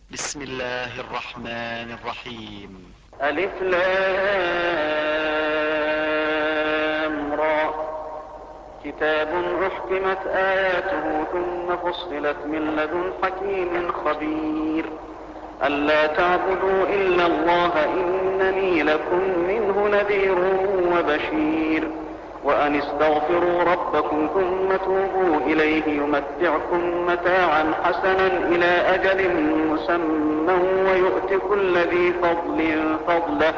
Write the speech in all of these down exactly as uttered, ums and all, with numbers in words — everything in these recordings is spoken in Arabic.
بسم الله الرحمن الرحيم. ألف لام را. كتاب أحكمت آياته ثم فصلت من لدن حكيم خبير. ألا تعبدوا إلا الله إنني لكم منه نذير وبشير. وأن استغفروا ربكم ثم توبوا إليه يمتعكم متاعا حسنا إلى أجل مسمى ويؤت كل ذي فضل فضله.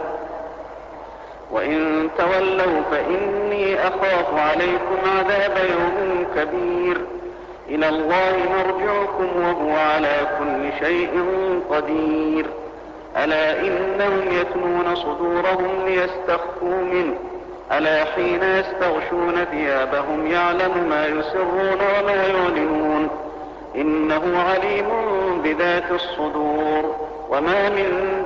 وإن تولوا فإني أخاف عليكم عذاب يوم كبير. إلى الله مرجعكم وهو على كل شيء قدير. ألا إنهم يثنون صدورهم ليستخفوا منه. ألا حين يستغشون ثيابهم يعلم ما يسرون وما يعلنون. إنه عليم بذات الصدور. وما من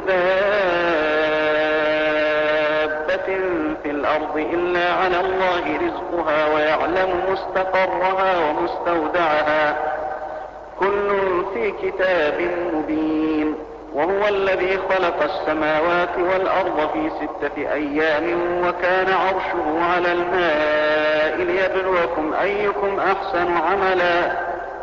دابة في الأرض إلا على الله رزقها ويعلم مستقرها ومستودعها كل في كتاب مبين. وهو الذي خلق السماوات والأرض في ستة أيام وكان عرشه على الماء ليبلوكم أيكم أحسن عملا.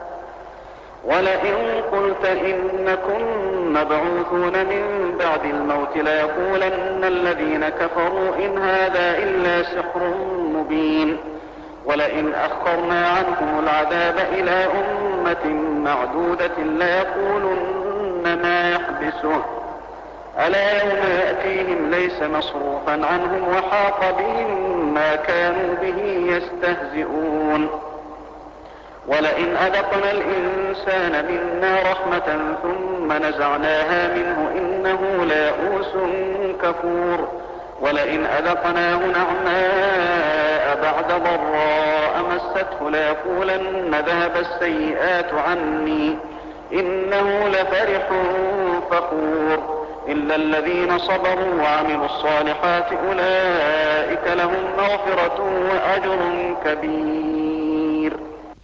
ولئن قلت إنكم مبعوثون من بعد الموت ليقولن الذين كفروا إن هذا إلا سحر مبين. ولئن أخرنا عنهم العذاب إلى أمة معدودة ليقولن ما يحبسه. ألا يوم يأتيهم ليس مصروفا عنهم وحاق بهم ما كانوا به يستهزئون. ولئن أذقنا الإنسان منا رحمة ثم نزعناها منه إنه ليئوس كفور. ولئن أذقناه نعماء بعد ضراء مسته ليقولن ذهب السيئات عني إنه لفرح فخور. إلا الذين صبروا وعملوا الصالحات أولئك لهم مغفرة وأجر كبير.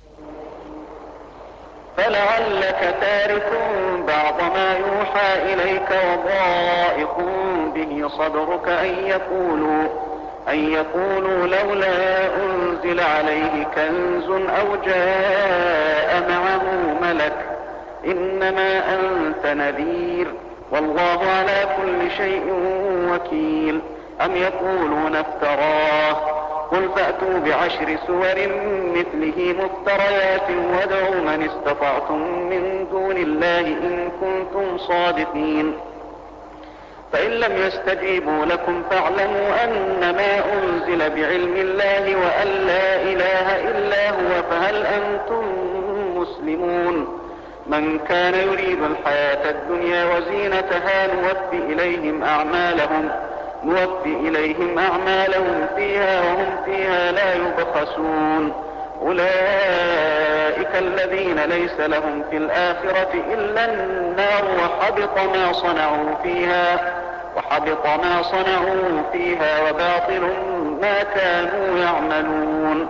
فلعلك تارك بعض ما يوحى إليك وضائق به صدرك أن يقولوا, أن يقولوا لولا أنزل عليه كنز أو جاء معه ملك إنما أنت نذير والله على كل شيء وكيل. أم يقولون افتراه قل فأتوا بعشر سور مثله مفتريات وادعوا من استطعتم من دون الله إن كنتم صادقين. فإن لم يستجيبوا لكم فاعلموا أنما أنزل بعلم الله وأن لا إله إلا هو فهل أنتم مسلمون. من كان يريد الحياة الدنيا وزينتها نوفي إليهم أعمالهم نوفي إليهم أعمالهم فيها وهم فيها لا يبخسون. أولئك الذين ليس لهم في الآخرة إلا النار وحبط ما صنعوا فيها وحبط ما صنعوا فيها وباطل ما كانوا يعملون.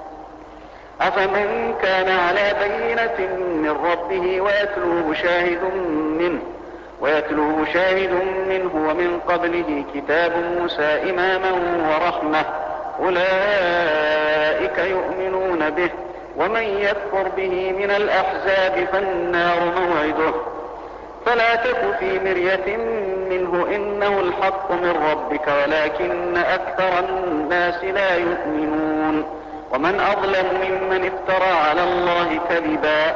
أفمن كان على بينة من ربه ويتلوه شاهد منه ويتلوه شاهد منه ومن قبله كتاب موسى إماما ورحمة أولئك يؤمنون به. ومن يكفر به من الأحزاب فالنار موعده. فلا تك في مرية منه إنه الحق من ربك ولكن أكثر الناس لا يؤمنون. ومن أظلم ممن افترى على الله كذبا.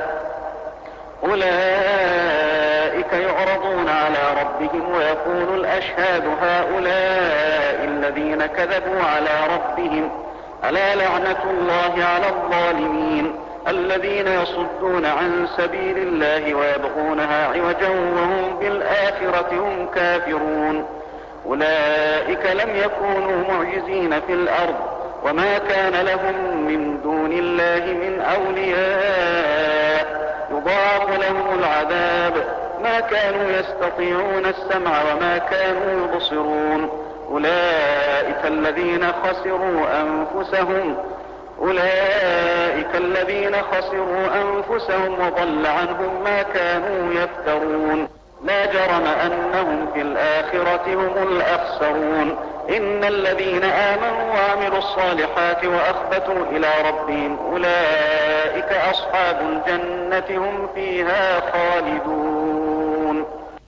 أولئك يعرضون على ربهم ويقول الأشهاد هؤلاء الذين كذبوا على ربهم ألا لعنة الله على الظالمين الذين يصدون عن سبيل الله ويبغونها عوجا وهم بالآخرة هم كافرون. أولئك لم يكونوا معجزين في الأرض وما كان لهم من دون الله من أولياء يضاعف لهم العذاب ما كانوا يستطيعون السمع وما كانوا يبصرون. أولئك الذين خسروا أنفسهم أولئك الذين خسروا أنفسهم وضل عنهم ما كانوا يفترون. لا جرم أنهم في الآخرة هم الأخسرون. إن الذين آمنوا وعملوا الصالحات وأخبتوا إلى ربهم أولئك أصحاب الجنة هم فيها خالدون.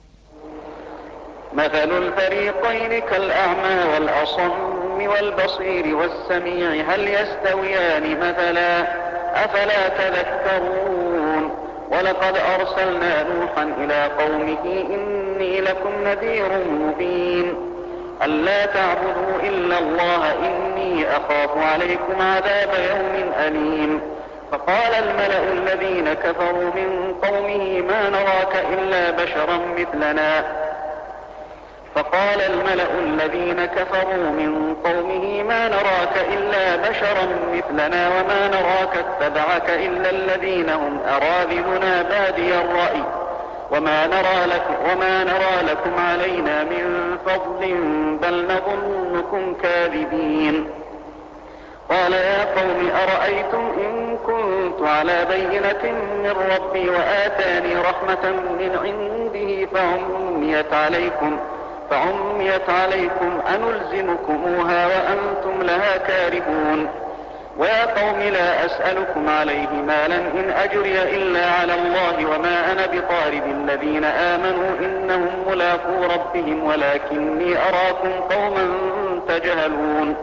مثل الفريقين كالأعمى والأصم والبصير والسميع هل يستويان مثلا أفلا تذكرون. ولقد أرسلنا نوحا إلى قومه إني لكم نذير مبين ألا تعبدوا إلا الله إني أخاف عليكم عذاب يوم أليم. فقال الملأ الذين كفروا من قومه ما نراك إلا بشرا مثلنا فقال الملأ الذين كفروا من قومه ما نراك إلا بشرا مثلنا وما نراك اتبعك إلا الذين هم أراذلنا بادي الرأي وما نرى لكم, وما نرى لكم علينا من فضل بل نظنكم كاذبين. قال يا قوم أرأيتم إن كنت على بينة من ربي وآتاني رحمة من عنده فعميت عليكم فعميت عليكم أنلزمكموها وأنتم لها كارهون. ويا قوم لا أسألكم عليه مالا إن أجري إلا على الله وما أنا بطارد الذين آمنوا إنهم ملاقو ربهم ولكني أراكم قوما تجهلون.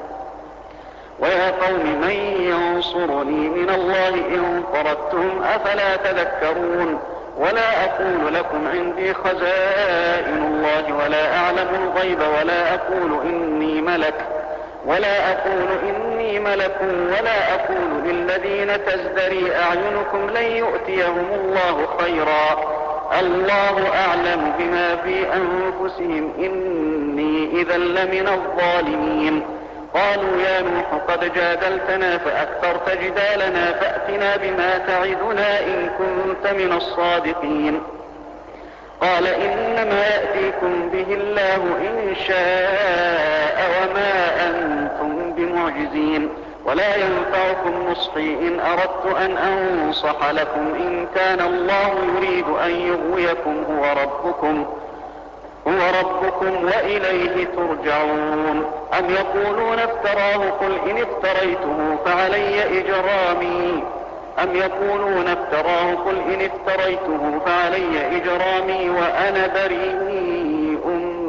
ويا قوم من ينصرني من الله إن طردتهم أفلا تذكرون. ولا أقول لكم عندي خزائن الله ولا أعلم الغيب ولا أقول إني ملك ولا أقول إني ملك ولا أقول للذين تزدري أعينكم لن يؤتيهم الله خيرا الله أعلم بما في أنفسهم إني إذا لمن الظالمين. قالوا يا نوح قد جادلتنا فأكثرت جدالنا فأتنا بما تعدنا إن كنت من الصادقين. قال إنما يأتيكم به الله إن شاء وما أنتم بمعجزين ولا ينفعكم نصحي إن أردت أن أنصح لكم إن كان الله يريد أن يغويكم هو ربكم هو ربكم وإليه ترجعون. أم يقولون افتراه قل إن افتريته فعلي إجرامي أم يقولون افتراه قل إن افتريته فعلي إجرامي وأنا بريء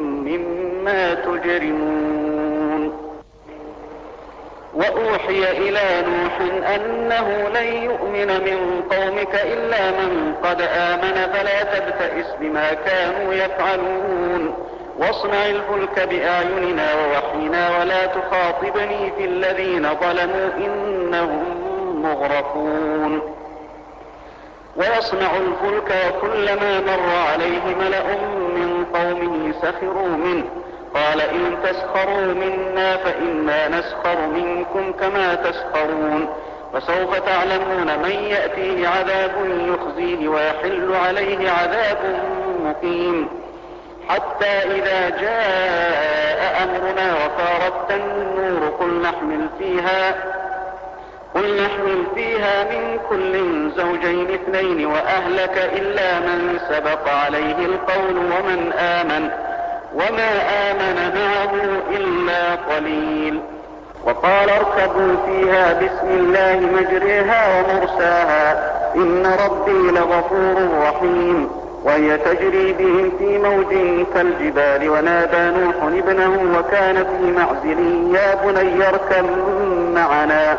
مما تجرمون. وأوحي إلى نوح أنه لن يؤمن من قومك إلا من قد آمن فلا تبتئس بما كانوا يفعلون. واصنع الفلك بأعيننا ووحينا ولا تخاطبني في الذين ظلموا إنهم مغرقون. ويصنع الفلك وكلما مر عليه ملأ من قومه سخروا منه قال إن تسخروا منا فإنا نسخر منكم كما تسخرون. فسوف تعلمون من يأتيه عذاب يخزيه ويحل عليه عذاب مقيم. حتى إذا جاء أمرنا وفارت النور قل نحمل فيها قل نحمل فيها من كل زوجين اثنين وأهلك إلا من سبق عليه القول ومن آمن وما آمن معه إلا قليل. وقال اركبوا فيها بسم الله مجريها ومرساها إن ربي لغفور رحيم. وهي تجري بهم في موج كالجبال ونادى نوح ابنه وكان في معزل يا بني اركب معنا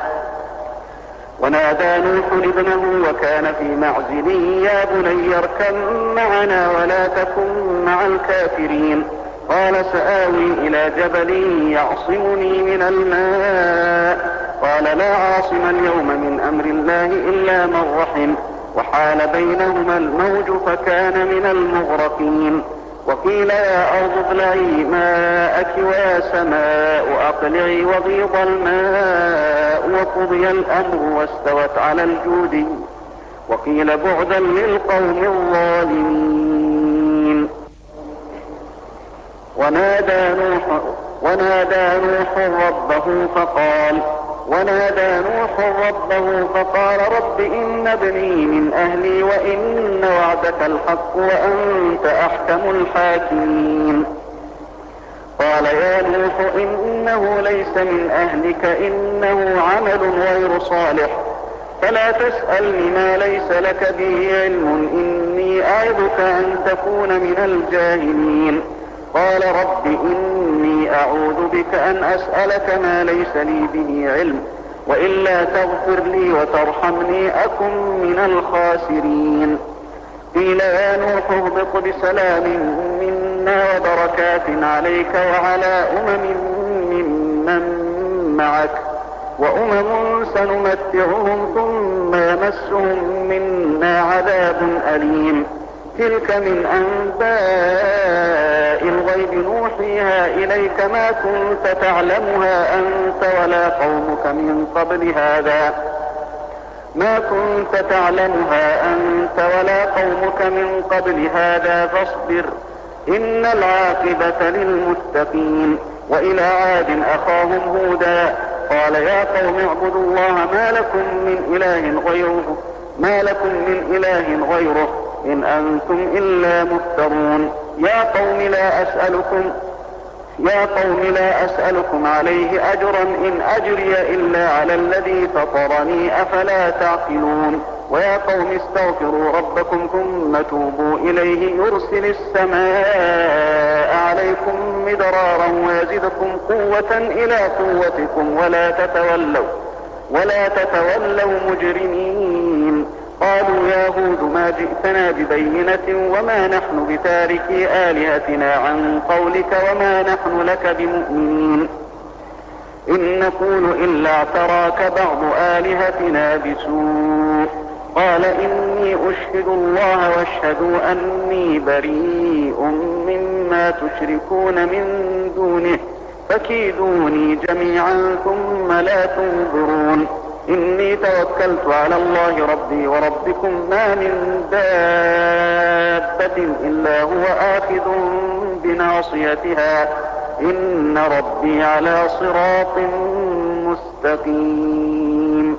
ونادى نوح ابنه وكان في معزل يا بني اركب معنا ولا تكن مع الكافرين. قال سآوي إلى جبل يعصمني من الماء قال لا عاصم اليوم من أمر الله إلا من رحم وحال بينهما الموج فكان من المغرقين. وقيل يا أرض ابلعي ماءك ويا سماء أقلعي وغيض الماء وقضي الأمر واستوت على الجود وقيل بعدا للقوم الظالمين. ونادى نوح, ونادى نوح ربه فقال ونادى نوح ربه فقال رب إن ابني من أهلي وإن وعدك الحق وأنت أحكم الحاكمين. قال يا نوح إنه ليس من أهلك إنه عمل غير صالح فلا تسألني ما ليس لك به علم إني أعظك أن تكون من الجاهلين. قال رب إني أعوذ بك أن أسألك ما ليس لي به علم وإلا تغفر لي وترحمني أكن من الخاسرين. قيل يا نوح اهبط بسلام منا وبركات عليك وعلى أمم ممن معك وأمم سنمتعهم ثم يمسهم منا عذاب أليم. تلك من أنباء الغيب نوحيها إليك ما كنت تعلمها أنت ولا قومك من قبل هذا ما كنت تعلمها أنت ولا قومك من قبل هذا فاصبر إن العاقبة للمتقين. وإلى عاد أخاهم هودا قال يا قوم اعبدوا الله ما لكم من إله غيره ما لكم من إله غيره إن أنتم إلا مفترون. يا قوم لا أسألكم يا قوم لا أسألكم عليه أجرا إن أجري إلا على الذي فطرني أفلا تعقلون. ويا قوم استغفروا ربكم ثم توبوا إليه يرسل السماء عليكم مدرارا ويزدكم قوة إلى قوتكم ولا تتولوا ولا تتولوا مجرمين. قالوا يا هود ما جئتنا ببينة وما نحن بتاركي آلهتنا عن قولك وما نحن لك بمؤمنين إن نقول إلا اعتراك بعض آلهتنا بسوء. قال إني أشهد الله واشهدوا أني بريء مما تشركون من دونه فكيدوني جميعا ثم لا تنظرون. إني توكلت على الله ربي وربكم ما من دابة إلا هو آخذ بناصيتها إن ربي على صراط مستقيم.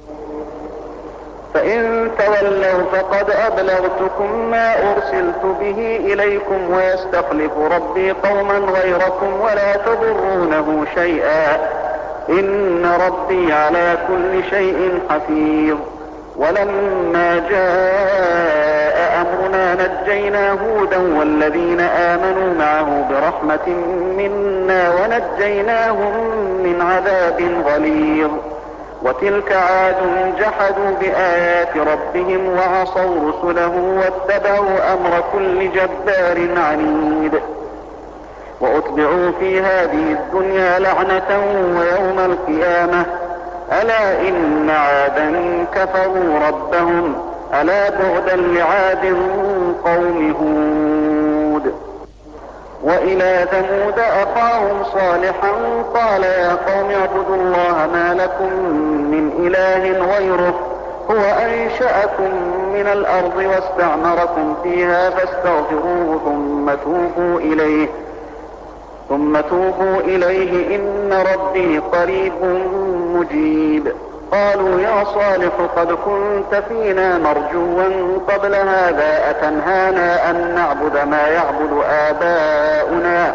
فإن تولوا فقد أبلغتكم ما أرسلت به إليكم ويستخلف ربي قوما غيركم ولا تضرونه شيئا إن ربي على كل شيء حفيظ. ولما جاء أمرنا نجينا هودا والذين آمنوا معه برحمة منا ونجيناهم من عذاب غليظ. وتلك عاد جحدوا بآيات ربهم وعصوا رسله واتبعوا أمر كل جبار عنيد. وأتبعوا في هذه الدنيا لعنة ويوم القيامة ألا إن عادا كفروا ربهم ألا بعدا لعاد قوم هود. وإلى ثمود أخاهم صالحا قال يا قوم اعبدوا الله ما لكم من إله غيره هو أنشأكم من الأرض واستعمركم فيها فاستغفروه ثم توبوا إليه ثم توبوا إليه إن ربي قريب مجيب. قالوا يا صالح قد كنت فينا مرجوا قبل هذا أتنهانا أن نعبد ما يعبد آباؤنا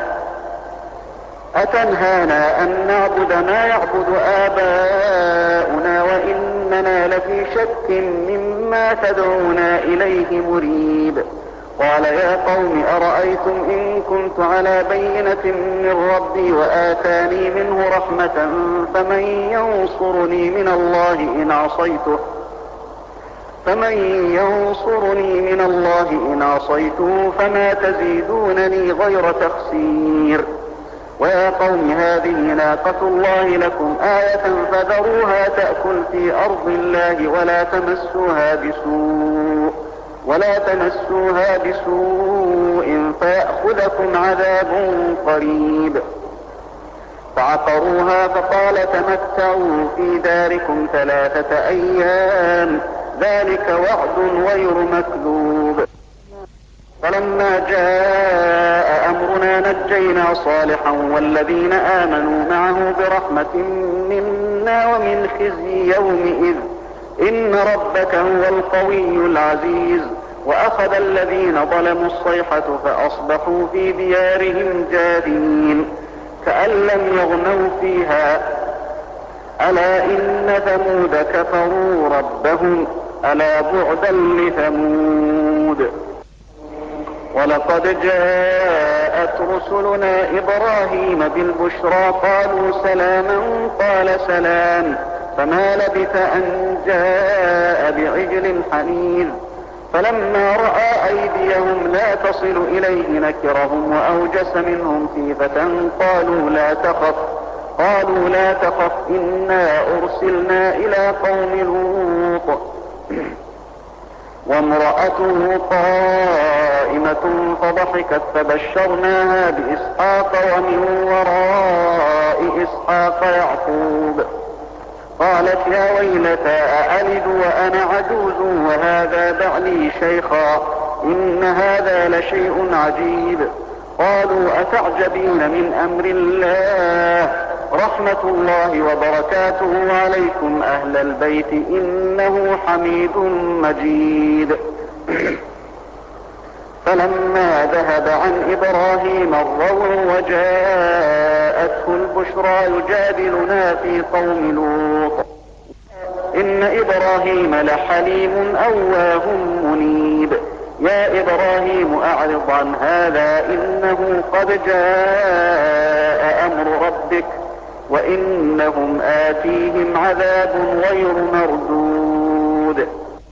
أتنهانا أن نعبد ما يعبد آباؤنا وإننا لفي شك مما تدعونا إليه مريب. قال يا قوم أرأيتم إن كنت على بينة من ربي وآتاني منه رحمة فمن ينصرني من الله إن عصيته فمن ينصرني من الله إن عصيته فما تزيدونني غير تخسير. ويا قوم هذه ناقة الله لكم آية فذروها تأكل في أرض الله ولا تمسوها بسوء ولا تمسوها بسوء فيأخذكم عذاب قريب. فعقروها فقال تمتعوا في داركم ثلاثة أيام ذلك وعد غير مكذوب. فلما جاء أمرنا نجينا نجينا صالحا والذين آمنوا معه برحمة منا ومن خزي يومئذ إن ربك هو القوي العزيز. وأخذ الذين ظلموا الصيحة فأصبحوا في ديارهم جاثمين كأن لم يغنوا فيها ألا إن ثمود كفروا ربهم ألا بعدا لثمود. ولقد جاءت رسلنا إبراهيم بالبشرى قالوا سلاما قال سلام فما لبث أن جاء بعجل حنيذ فلما رأى أيديهم لا تصل إليه نكرهم وأوجس منهم خيفة قالوا لا تخف قالوا لا تخف إنا أرسلنا إلى قوم لوط وامرأته قائمة فضحكت فبشرناها بإسحاق ومن وراء إسحاق يعقوب قالت يا ويلتى أألد وأنا عجوز وهذا بعلي شيخا إن هذا لشيء عجيب. قالوا أتعجبين من أمر الله رحمة الله وبركاته عليكم أهل البيت إنه حميد مجيد. فلما ذهب عن إبراهيم الروع وجاءته البشرى يجادلنا في قوم لوط إن إبراهيم لحليم أواه منيب. يا إبراهيم أعرض عن هذا إنه قد جاء أمر ربك وإنهم آتيهم عذاب غير مردود.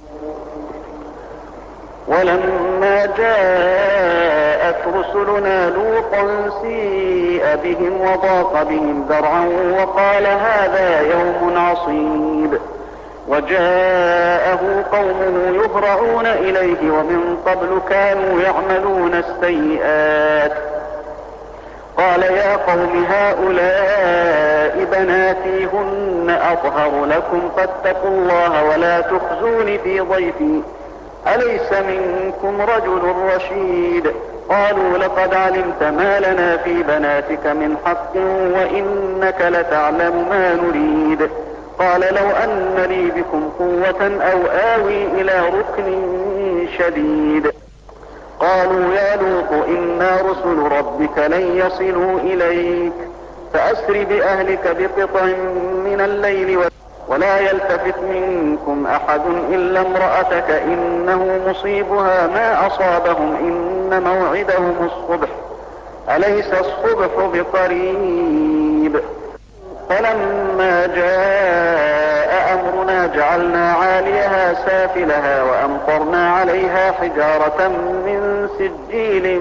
ولما جاءت رسلنا لوطا سيء بهم وضاق بهم ذرعا وقال هذا يوم عصيب. وجاءه قومه يهرعون إليه ومن قبل كانوا يعملون السيئات قال يا قوم هؤلاء بناتي هن أطهر لكم فاتقوا الله ولا تخزون في ضيفي أليس منكم رجل رشيد. قالوا لقد علمت ما لنا في بناتك من حق وإنك لتعلم ما نريد. قال لو أن لي بكم قوة أو آوي إلى ركن شديد. قالوا يا لوط إنا رسل ربك لن يصلوا إليك فأسر بأهلك بقطع من الليل ولا يلتفت منكم أحد إلا امرأتك إنه مصيبها ما أصابهم إن موعدهم الصبح أليس الصبح بقريب. فلما جاء أمرنا جعلنا عاليها سافلها وأمطرنا عليها حجارة من سجيل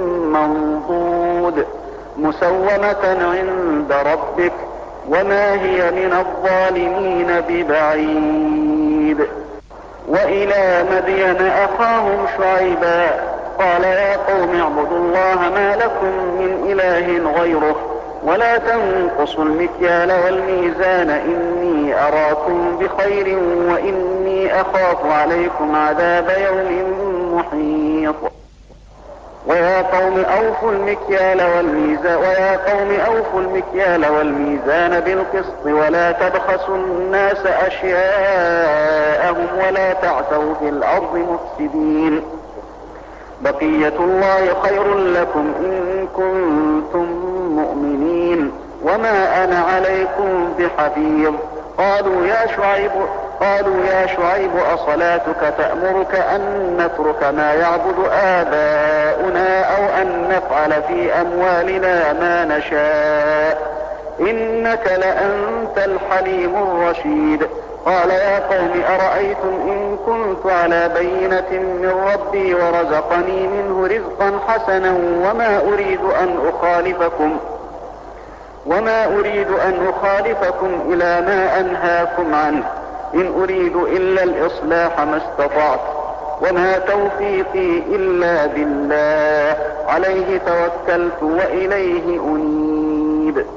منضود مسومة عند ربك وما هي من الظالمين ببعيد. وإلى مدين أخاهم شعيبا قال يا قوم اعبدوا الله ما لكم من إله غيره ولا تنقصوا المكيال والميزان إني أراكم بخير وإني أخاف عليكم عذاب يوم محيط. ويا قوم أوفوا المكيال والميزان ويا قوم أوفوا المكيال والميزان بالقسط ولا تبخسوا الناس أشياءهم ولا تعثوا في الأرض مفسدين. بقية الله خير لكم إن كنتم مؤمنين وما أنا عليكم بحفيظ. قالوا يا شعيب قالوا يا شعيب أصلاتك تأمرك أن نترك ما يعبد آباؤنا أو أن نفعل في أموالنا ما نشاء إنك لأنت الحليم الرشيد. قال يا قوم أرأيتم إن كنت على بينة من ربي ورزقني منه رزقا حسنا وما أريد أن أخالفكم وما أريد أن أخالفكم إلى ما أنهاكم عنه إن أريد إلا الإصلاح ما استطعت وما توفيقي إلا بالله عليه توكلت وإليه أنيب.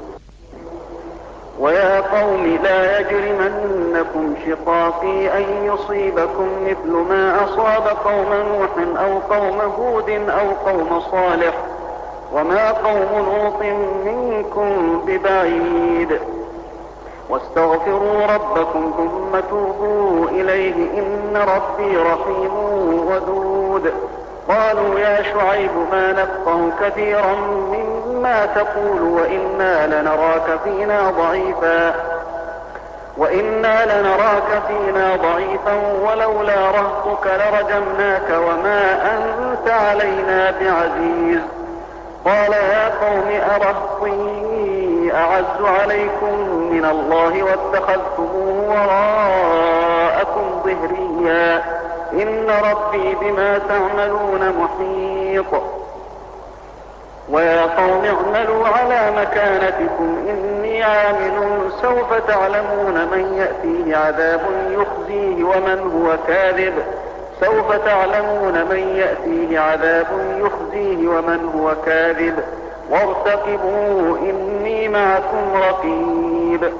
ويا قوم لا يجرمنكم شقاقي أن يصيبكم مثل ما أصاب قوم نوح أو قوم هود أو قوم صالح وما قوم لوط منكم ببعيد واستغفروا ربكم ثم توبوا إليه إن ربي رحيم ودود. قالوا يا شعيب ما نفقه كثيرا مما تقول وإنا لنراك فينا ضعيفا وإنا لنراك فينا ضعيفا ولولا رهطك لرجمناك وما أنت علينا بعزيز. قال يا قوم أرهطي أعز عليكم من الله واتخذتموه وراءكم ظهريا إن ربي بما تعملون محيط. ويا قوم اعملوا على مكانتكم إني عامل سوف تعلمون من يأتيه عذاب يخزيه ومن هو كاذب سوف تعلمون من يأتيه عذاب يخزيه ومن هو كاذب وارتقبوا إني معكم رقيب.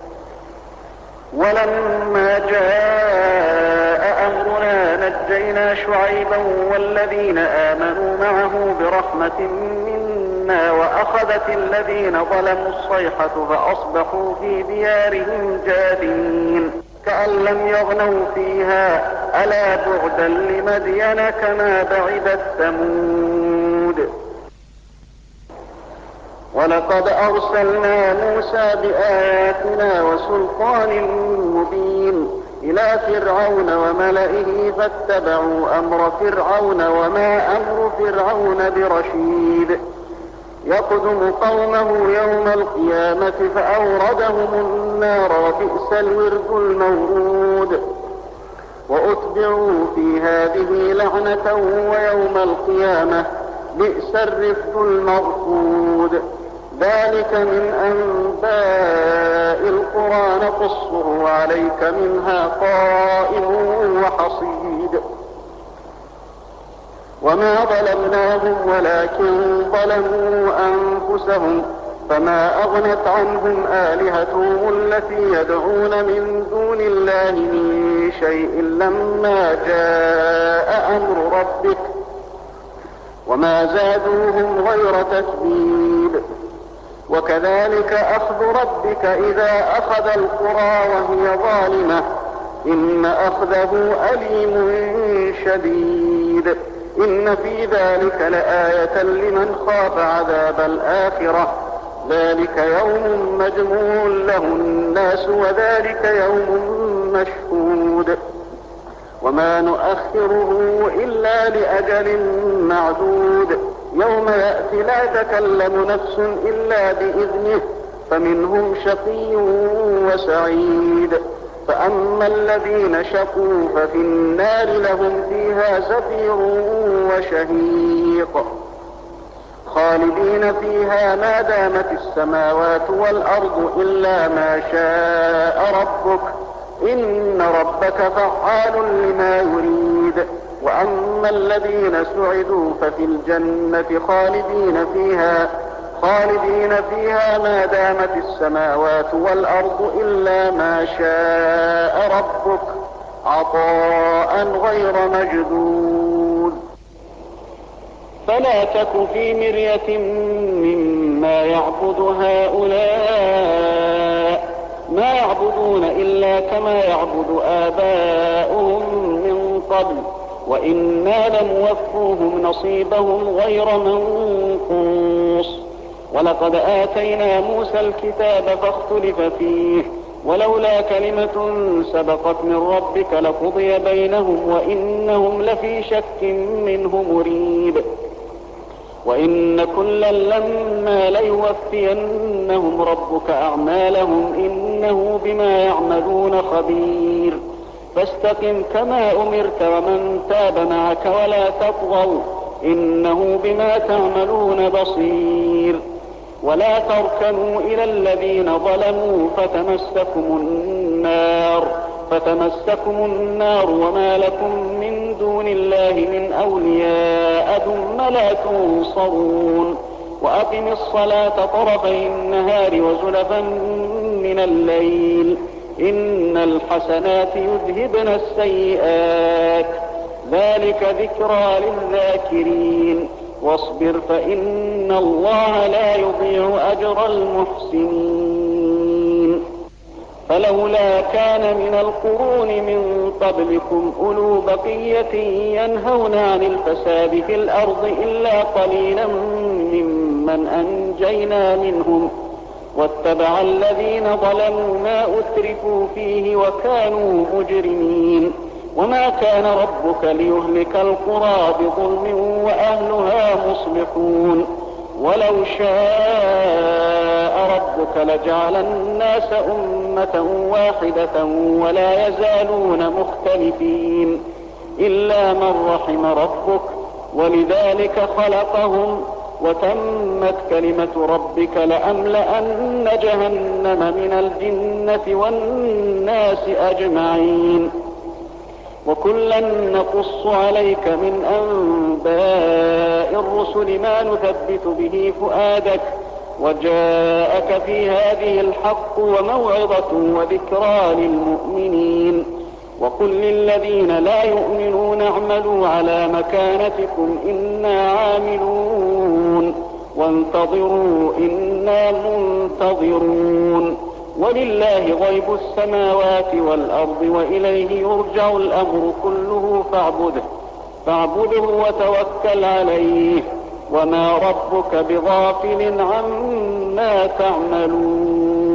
ولما جاء أمرنا نجينا شعيبا والذين آمنوا معه برحمة منا وأخذت الذين ظلموا الصيحة فأصبحوا في ديارهم جاثمين كأن لم يغنوا فيها ألا بعدا لمدين كما بعدت ثمود. ولقد أرسلنا موسى بآياتنا وسلطان مبين إلى فرعون وملئه فاتبعوا أمر فرعون وما أمر فرعون برشيد. يقدم قومه يوم القيامة فأوردهم النار وبئس الورد المورود. وأتبعوا في هذه لعنة ويوم القيامة بئس الرفد المرفود. ذلك من أنباء القرى نقصه عليك منها قائم وحصيد. وما ظلمناهم ولكن ظلموا أنفسهم فما أغنت عنهم آلهتهم التي يدعون من دون الله من شيء لما جاء أمر ربك وما زادوهم غير تتبيب. وكذلك أخذ ربك إذا أخذ القرى وهي ظالمة إن أخذه أليم شديد. إن في ذلك لآية لمن خاف عذاب الآخرة ذلك يوم مجموع له الناس وذلك يوم مشهود. وما نؤخره إلا لأجل معدود يوم يأتي لا تكلم نفس إلا بإذنه فمنهم شقي وسعيد. فأما الذين شقوا ففي النار لهم فيها زفير وشهيق خالدين فيها ما دامت السماوات والأرض إلا ما شاء ربك إن ربك فعال لما يريد. وأما الذين سعدوا ففي الجنة خالدين فيها خالدين فيها ما دامت السماوات والأرض إلا ما شاء ربك عطاء غير مجدود. فلا تك في مرية مما يعبد هؤلاء ما يعبدون إلا كما يعبد آباؤهم من قبل وإنا لموفوهم نصيبهم غير منقوص. ولقد آتينا موسى الكتاب فاختلف فيه ولولا كلمة سبقت من ربك لقضي بينهم وإنهم لفي شك منه مريب. وإن كلا لما ليوفينهم ربك أعمالهم إنه بما يعملون خبير. فاستقم كما أمرت ومن تاب معك ولا تطغوا إنه بما تعملون بصير. ولا تركنوا إلى الذين ظلموا فتمسكم النار فتمسكم النار وما لكم من دون الله من أولياء ثم لا تنصرون. وأقم الصلاة طرفي النهار وزلفا من الليل إن الحسنات يذهبن السيئات ذلك ذكرى للذاكرين. واصبر فإن الله لا يضيع أجر المحسنين. فلولا كان من القرون من قبلكم أولو بقية ينهون عن الفساد في الأرض إلا قليلا ممن أنجينا منهم واتبع الذين ظلموا ما أترفوا فيه وكانوا مجرمين. وما كان ربك ليهلك القرى بظلم وأهلها مصلحون. ولو شاء ربك لجعل الناس أمة واحدة ولا يزالون مختلفين إلا من رحم ربك ولذلك خلقهم وتمت كلمة ربك لأملأن جهنم من الجنة والناس أجمعين. وكلا نقص عليك من أنباء الرسل ما نثبت به فؤادك وجاءك في هذه الحق وموعظة وذكرى للمؤمنين. وقل للذين لا يؤمنون اعملوا على مكانتكم إنا عاملون وانتظروا إنا منتظرون. ولله غيب السماوات والأرض وإليه يرجع الأمر كله فاعبده فاعبده وتوكل عليه وما ربك بغافل عما تعملون.